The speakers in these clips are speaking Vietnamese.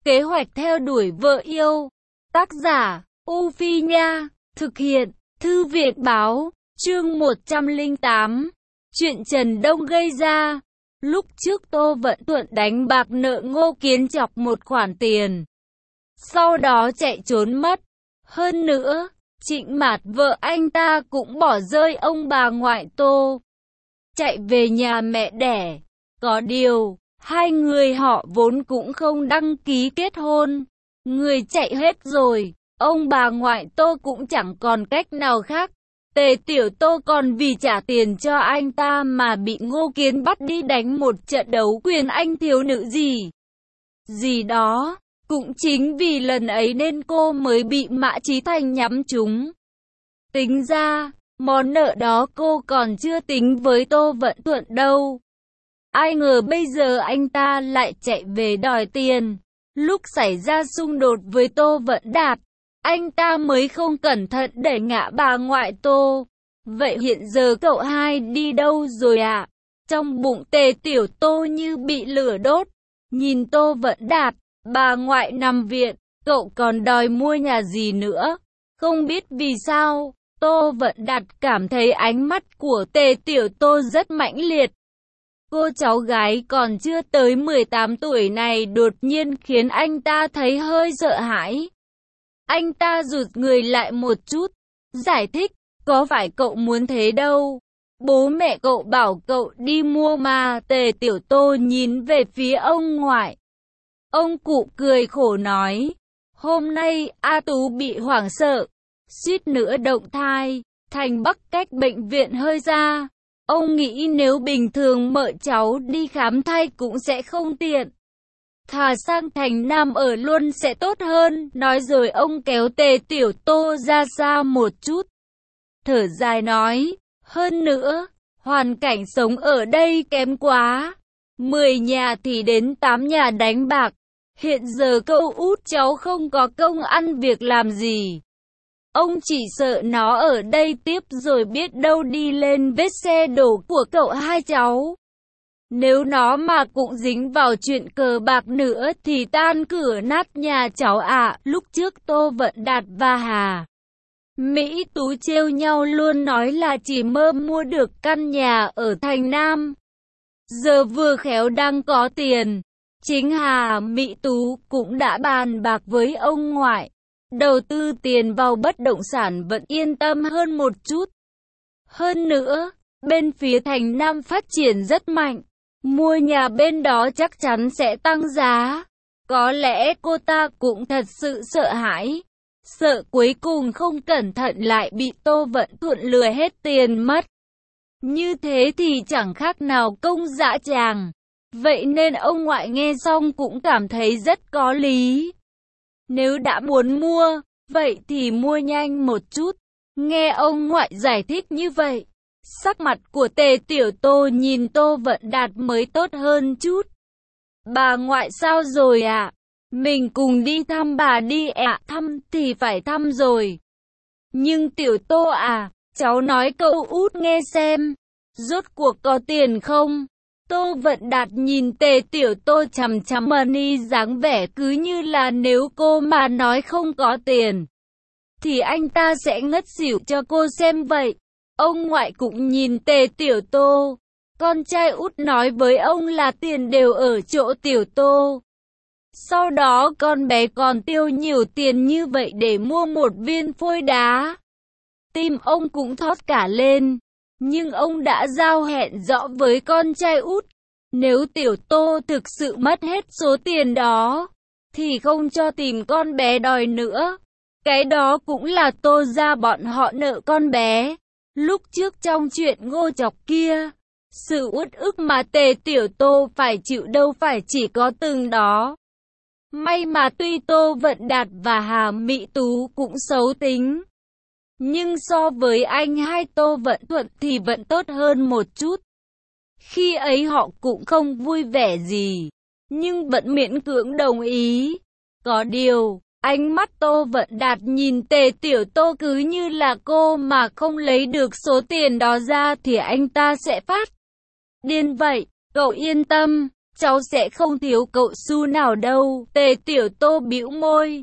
Kế hoạch theo đuổi vợ yêu. Tác giả, U Phi Nha. Thực hiện, Thư viện Báo. Chương 108. Chuyện Trần Đông gây ra. Lúc trước Tô Vận Thuận đánh bạc nợ Ngô Kiến Chọc một khoản tiền. Sau đó chạy trốn mất. Hơn nữa, Trịnh Mạt vợ anh ta cũng bỏ rơi ông bà ngoại Tô. Chạy về nhà mẹ đẻ. Có điều, hai người họ vốn cũng không đăng ký kết hôn. Người chạy hết rồi, ông bà ngoại Tô cũng chẳng còn cách nào khác. Tề Tiểu Tô còn vì trả tiền cho anh ta mà bị Ngô Kiến bắt đi đánh một trận đấu quyền anh thiếu nữ gì đó. Cũng chính vì lần ấy nên cô mới bị Mã Chí Thành nhắm trúng. Tính ra, món nợ đó cô còn chưa tính với Tô Vận Thuận đâu. Ai ngờ bây giờ anh ta lại chạy về đòi tiền. Lúc xảy ra xung đột với Tô Vận Đạt, anh ta mới không cẩn thận đẩy ngã bà ngoại Tô. Vậy hiện giờ cậu hai đi đâu rồi ạ? Trong bụng Tề Tiểu Tô như bị lửa đốt. Nhìn Tô Vận Đạt, bà ngoại nằm viện, cậu còn đòi mua nhà gì nữa? Không biết vì sao, Tô Vận Đạt cảm thấy ánh mắt của Tề Tiểu Tô rất mãnh liệt. Cô cháu gái còn chưa tới 18 tuổi này đột nhiên khiến anh ta thấy hơi sợ hãi. Anh ta rụt người lại một chút, giải thích, có phải cậu muốn thế đâu. Bố mẹ cậu bảo cậu đi mua mà. Tề Tiểu Tô nhìn về phía ông ngoại. Ông cụ cười khổ nói, hôm nay A Tú bị hoảng sợ, suýt nữa động thai, Thành Bắc cách bệnh viện hơi xa. Ông nghĩ nếu bình thường mợ cháu đi khám thai cũng sẽ không tiện. Thà sang Thành Nam ở luôn sẽ tốt hơn. Nói rồi ông kéo Tề Tiểu Tô ra xa một chút. Thở dài nói, hơn nữa, hoàn cảnh sống ở đây kém quá. 10 nhà thì đến 8 nhà đánh bạc. Hiện giờ cậu út cháu không có công ăn việc làm gì. Ông chỉ sợ nó ở đây tiếp rồi biết đâu đi lên vết xe đổ của cậu hai cháu. Nếu nó mà cũng dính vào chuyện cờ bạc nữa thì tan cửa nát nhà cháu ạ. Lúc trước Tô Vận Đạt và Hà Mỹ Tú trêu nhau luôn nói là chỉ mơ mua được căn nhà ở Thành Nam. Giờ vừa khéo đang có tiền. Chính Hà Mỹ Tú cũng đã bàn bạc với ông ngoại. Đầu tư tiền vào bất động sản vẫn yên tâm hơn một chút. Hơn nữa, bên phía Thành Nam phát triển rất mạnh. Mua nhà bên đó chắc chắn sẽ tăng giá. Có lẽ cô ta cũng thật sự sợ hãi. Sợ cuối cùng không cẩn thận lại bị Tô Vận Thuận lừa hết tiền mất. Như thế thì chẳng khác nào công dã tràng. Vậy nên ông ngoại nghe xong cũng cảm thấy rất có lý. Nếu đã muốn mua, vậy thì mua nhanh một chút. Nghe ông ngoại giải thích như vậy, sắc mặt của Tề Tiểu Tô nhìn Tô Vận Đạt mới tốt hơn chút. Bà ngoại sao rồi ạ? Mình cùng đi thăm bà đi ạ. Thăm thì phải thăm rồi. Nhưng Tiểu Tô à, cháu nói cậu út nghe xem. Rốt cuộc có tiền không? Tô Vận Đạt nhìn Tề Tiểu Tô chằm chằm money dáng vẻ cứ như là nếu cô mà nói không có tiền thì anh ta sẽ ngất xỉu cho cô xem vậy. Ông ngoại cũng nhìn Tề Tiểu Tô. Con trai út nói với ông là tiền đều ở chỗ Tiểu Tô. Sau đó con bé còn tiêu nhiều tiền như vậy để mua một viên phôi đá. Tim ông cũng thót cả lên. Nhưng ông đã giao hẹn rõ với con trai út. Nếu Tiểu Tô thực sự mất hết số tiền đó, thì không cho tìm con bé đòi nữa. Cái đó cũng là Tô gia bọn họ nợ con bé. Lúc trước trong chuyện Ngô Chọc kia, sự uất ức mà Tề Tiểu Tô phải chịu đâu phải chỉ có từng đó. May mà tuy Tô Vận Đạt và Hà Mỹ Tú cũng xấu tính, nhưng so với anh hai Tô Vận Thuận thì vẫn tốt hơn một chút. Khi ấy họ cũng không vui vẻ gì, nhưng vẫn miễn cưỡng đồng ý. Có điều, ánh mắt Tô Vận Đạt nhìn Tề Tiểu Tô cứ như là cô mà không lấy được số tiền đó ra thì anh ta sẽ phát điên vậy. Cậu yên tâm, cháu sẽ không thiếu cậu xu nào đâu. Tề Tiểu Tô bĩu môi.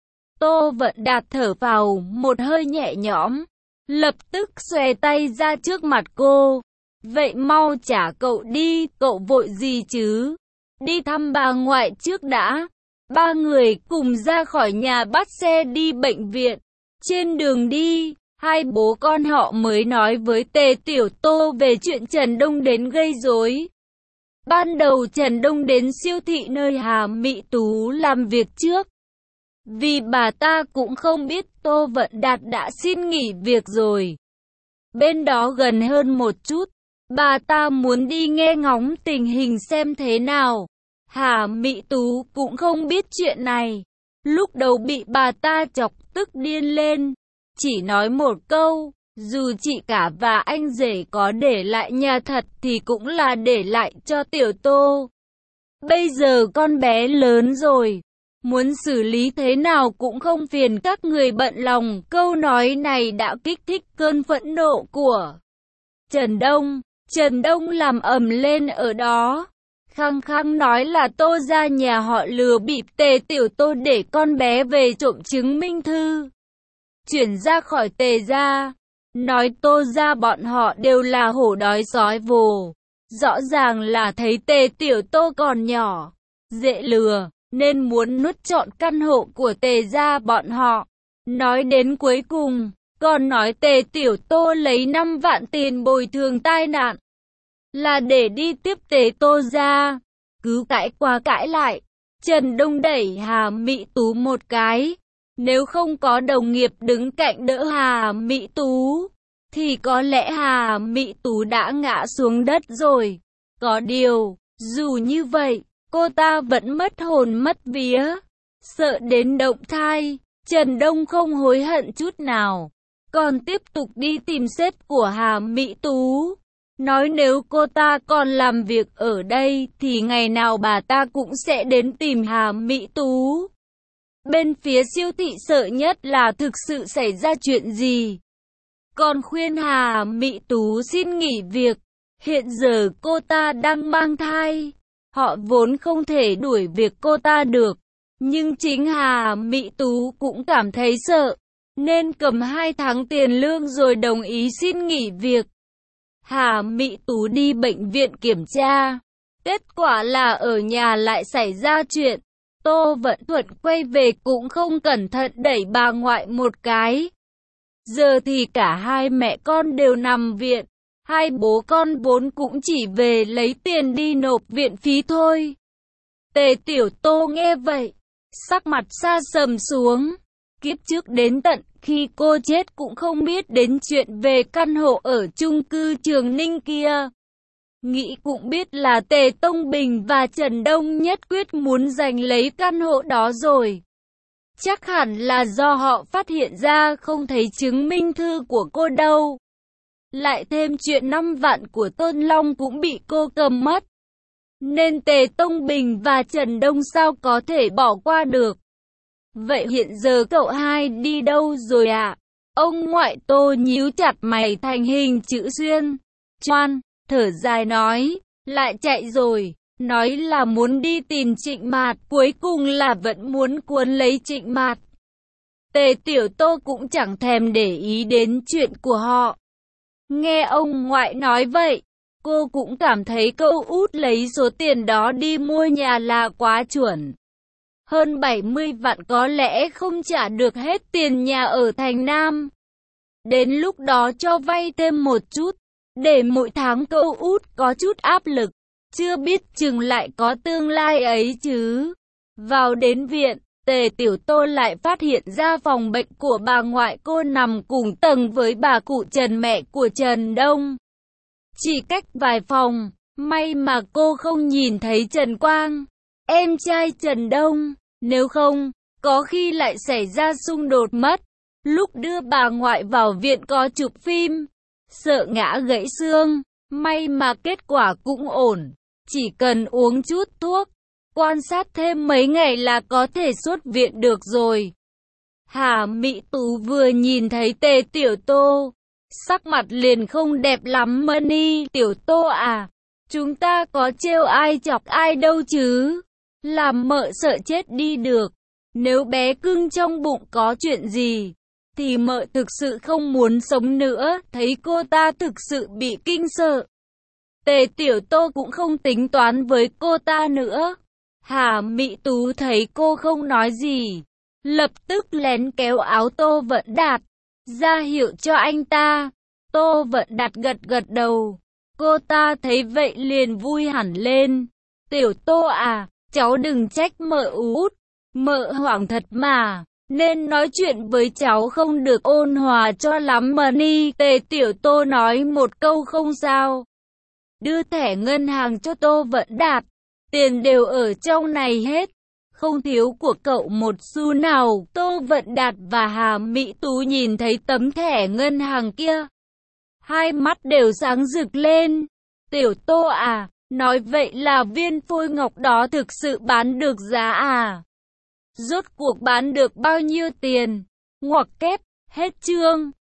Tô Vận Đạt thở phào một hơi nhẹ nhõm, lập tức xòe tay ra trước mặt cô. Vậy mau trả cậu đi, cậu vội gì chứ? Đi thăm bà ngoại trước đã. Ba người cùng ra khỏi nhà bắt xe đi bệnh viện. Trên đường đi, hai bố con họ mới nói với Tề Tiểu Tô về chuyện Trần Đông đến gây rối. Ban đầu Trần Đông đến siêu thị nơi Hà Mị Tú làm việc trước. Vì bà ta cũng không biết Tô Vận Đạt đã xin nghỉ việc rồi. Bên đó gần hơn một chút, bà ta muốn đi nghe ngóng tình hình xem thế nào. Hà Mị Tú cũng không biết chuyện này. Lúc đầu bị bà ta chọc tức điên lên. Chỉ nói một câu, dù chị cả và anh rể có để lại nhà thật thì cũng là để lại cho Tiểu Tô. Bây giờ con bé lớn rồi, muốn xử lý thế nào cũng không phiền các người bận lòng. Câu nói này đã kích thích cơn phẫn nộ của Trần Đông. Trần Đông làm ầm lên ở đó, khăng khăng nói là Tô gia nhà họ lừa bịp Tề Tiểu Tô để con bé về trộm chứng minh thư, chuyển ra khỏi Tề gia. Nói Tô gia bọn họ đều là hổ đói sói vồ. Rõ ràng là thấy Tề Tiểu Tô còn nhỏ, dễ lừa, nên muốn nuốt trọn căn hộ của Tề gia bọn họ. Nói đến cuối cùng, còn nói Tề Tiểu Tô lấy 5 vạn tiền bồi thường tai nạn là để đi tiếp Tề Tô gia. Cứ cãi qua cãi lại, Trần Đông đẩy Hà Mị Tú một cái. Nếu không có đồng nghiệp đứng cạnh đỡ Hà Mị Tú, thì có lẽ Hà Mị Tú đã ngã xuống đất rồi. Có điều, dù như vậy, cô ta vẫn mất hồn mất vía. Sợ đến động thai, Trần Đông không hối hận chút nào, còn tiếp tục đi tìm sếp của Hà Mị Tú. Nói nếu cô ta còn làm việc ở đây thì ngày nào bà ta cũng sẽ đến tìm Hà Mị Tú. Bên phía siêu thị sợ nhất là thực sự xảy ra chuyện gì. Còn khuyên Hà Mị Tú xin nghỉ việc. Hiện giờ cô ta đang mang thai. Họ vốn không thể đuổi việc cô ta được. Nhưng chính Hà Mị Tú cũng cảm thấy sợ, nên cầm 2 tháng tiền lương rồi đồng ý xin nghỉ việc. Hà Mị Tú đi bệnh viện kiểm tra. Kết quả là ở nhà lại xảy ra chuyện. Tô Vận Thuận quay về cũng không cẩn thận đẩy bà ngoại một cái. Giờ thì cả hai mẹ con đều nằm viện. Hai bố con vốn cũng chỉ về lấy tiền đi nộp viện phí thôi. Tề Tiểu Tô nghe vậy, sắc mặt sa sầm xuống. Kiếp trước đến tận khi cô chết cũng không biết đến chuyện về căn hộ ở chung cư Trường Ninh kia. Nghĩ cũng biết là Tề Tông Bình và Trần Đông nhất quyết muốn giành lấy căn hộ đó rồi. Chắc hẳn là do họ phát hiện ra không thấy chứng minh thư của cô đâu. Lại thêm chuyện 5 vạn của Tôn Long cũng bị cô cầm mất. Nên Tề Tông Bình và Trần Đông sao có thể bỏ qua được. Vậy hiện giờ cậu hai đi đâu rồi ạ? Ông ngoại Tô nhíu chặt mày thành hình chữ xuyên. Choan, thở dài nói, lại chạy rồi. Nói là muốn đi tìm Trịnh Mạt, cuối cùng là vẫn muốn cuốn lấy Trịnh Mạt. Tề Tiểu Tô cũng chẳng thèm để ý đến chuyện của họ. Nghe ông ngoại nói vậy, cô cũng cảm thấy câu út lấy số tiền đó đi mua nhà là quá chuẩn. Hơn 70 vạn có lẽ không trả được hết tiền nhà ở thành Nam. Đến lúc đó cho vay thêm một chút, để mỗi tháng câu út có chút áp lực, chưa biết chừng lại có tương lai ấy chứ. Vào đến viện, Tề Tiểu Tô lại phát hiện ra phòng bệnh của bà ngoại cô nằm cùng tầng với bà cụ Trần mẹ của Trần Đông. Chỉ cách vài phòng, may mà cô không nhìn thấy Trần Quang, em trai Trần Đông, nếu không, có khi lại xảy ra xung đột mất. Lúc đưa bà ngoại vào viện có chụp phim, sợ ngã gãy xương, may mà kết quả cũng ổn, chỉ cần uống chút thuốc, quan sát thêm mấy ngày là có thể xuất viện được rồi. Hà Mị Tú vừa nhìn thấy Tề Tiểu Tô, sắc mặt liền không đẹp lắm. Mani, Tiểu Tô à, Chúng ta có trêu ai chọc ai đâu chứ. Làm mợ sợ chết đi được. Nếu bé cưng trong bụng có chuyện gì, thì mợ thực sự không muốn sống nữa. Thấy cô ta thực sự bị kinh sợ, Tề Tiểu Tô cũng không tính toán với cô ta nữa. Hà Mỹ Tú thấy cô không nói gì, lập tức lén kéo áo Tô Vận Đạt, ra hiệu cho anh ta. Tô Vận Đạt gật gật đầu. Cô ta thấy vậy liền vui hẳn lên. Tiểu Tô à, cháu đừng trách mợ út. Mợ hoảng thật mà, nên nói chuyện với cháu không được ôn hòa cho lắm mà ni. Tề Tiểu Tô nói một câu không sao. Đưa thẻ ngân hàng cho Tô Vận Đạt. Tiền đều ở trong này hết, không thiếu của cậu một xu nào. Tô Vận Đạt và Hà Mỹ Tú nhìn thấy tấm thẻ ngân hàng kia, hai mắt đều sáng rực lên. Tiểu Tô à, nói vậy là viên phôi ngọc đó thực sự bán được giá à? Rốt cuộc bán được bao nhiêu tiền? Ngoặc kép, hết chương.